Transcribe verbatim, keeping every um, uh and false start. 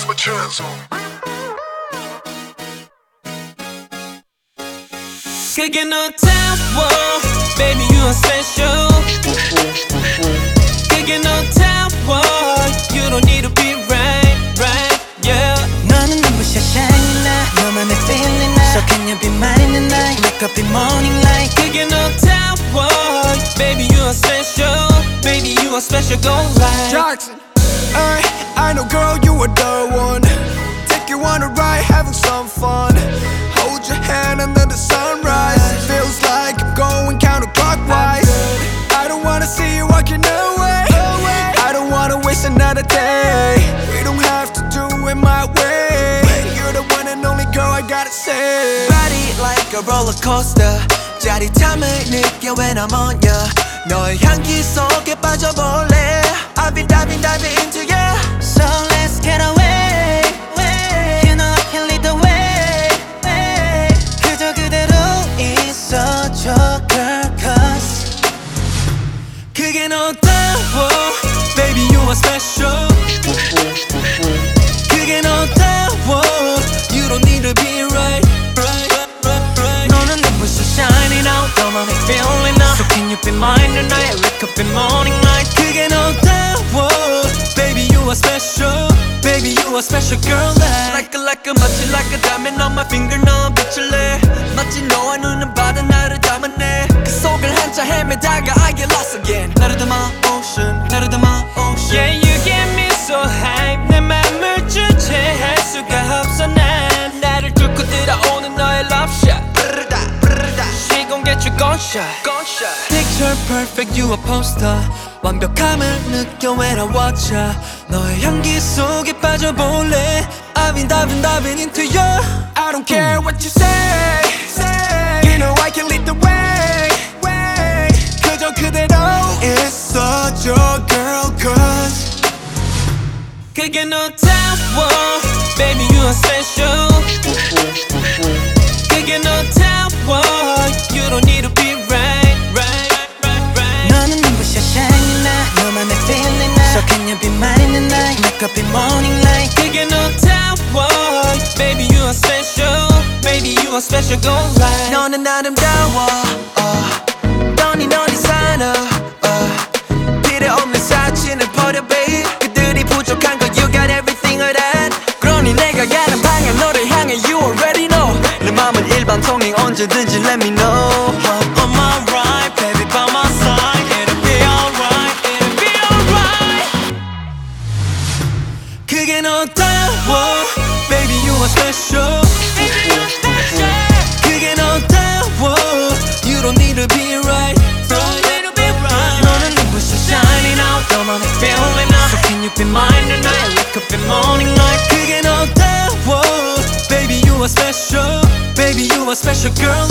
my chance on. 그게 너 타워 Baby you are special 그게 너 타워 You don't need to be right, right, yeah 너는 눈부셔 shiny 나 너만의 feeling 나 So can you be mine tonight Wake up in morning light 그게 너 타워 Baby you are special Baby you are special go right Jackson, ay, I know girl you are the one Take you on a ride having some fun Hold your hand under the sunrise Feels like I'm going counterclockwise I don't wanna see you walking away I don't wanna waste another day We don't have to do it my way You're the one and only girl I gotta say Body like a roller coaster 짜릿함을 느껴 when I'm on ya 너의 향기 속에 빠져볼래 I've been diving diving into ya So let's get away You know I can lead the way 그저 그대로 있어줘 girl cause 그게 너 타워 Baby you are special 그게 너 타워 You don't need to be right, right, right, right 너는 눈부셔 shining out 너만의 feeling now So can you be mine tonight Wake up in morning light 그게 너 타워 Baby you are special Baby you are special girl like Like a like a 마치 like a diamond on my finger 너 빛을 내 마치 너와 눈은 바다 나를 담았네 그 속을 한참 헤매다가 I get lost again 나를 담아 ocean 나를 담아 ocean Yeah you get me so hype 내 맘을 주체할 수가 없어 난 나를 뚫고 들어오는 너의 love shot 브르다 브르다 She gon' get you gun shot gunshot Picture perfect you a poster 완벽함을 느껴 when I watch ya 너의 향기 속에 빠져볼래 I've been diving diving into you I don't care what you say, say. You know I can lead the way, way. 그저 그대로 있어줘 girl cause 그게 너 타워 Baby you are special 그게 너 타워 You don't need to be right, right, right, right 너는 눈부셔 shiny 나 너만의 feeling 나 So can you be mine tonight Wake up in morning light 그게 너 타워 Baby you are special Baby you are special go right 너는 아름다워 uh. 너니 너니 사나 uh. 필요 없는 사진을 버려 babe 그들이 부족한 거 you got everything of that 그러니 내가 가는 방향 너를 향해 you already know 내 맘은 일방통행 언제든지 let me know I'm on my right baby by my side It'll be alright It'll be alright 그게 너 타워 Baby you are special Baby you are special 그게 너 타워 You don't need to be right Don't need to be right 너는 눈부셔 shining out 너만의 feeling now So can you be mine tonight Wake up in morning light 그게 너 타워 Baby you are special Baby you are special girl